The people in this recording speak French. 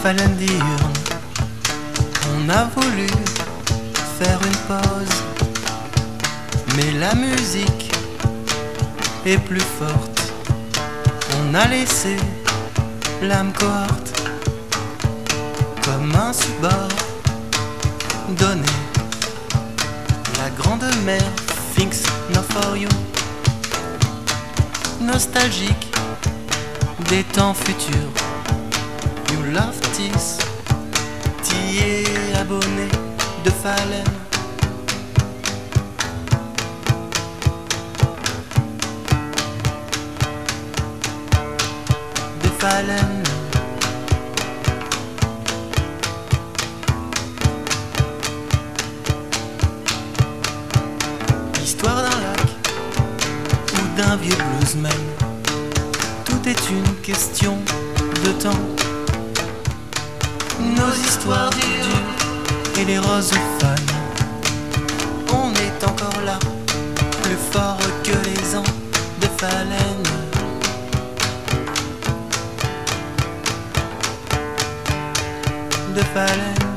Fallen diurnes. On a voulu faire une pause, mais la musique est plus forte. On a laissé l'âme cohorte comme un support donné. La grande mère thinks not for you, nostalgique des temps futurs. You love this, t'y es abonné de Fallen. De Fallen. Histoire d'un lac ou d'un vieux bluesman, tout est une question de temps. Nos histoires dures et les roses fans, on est encore là, plus fort que les ans de Fallen. De Fallen.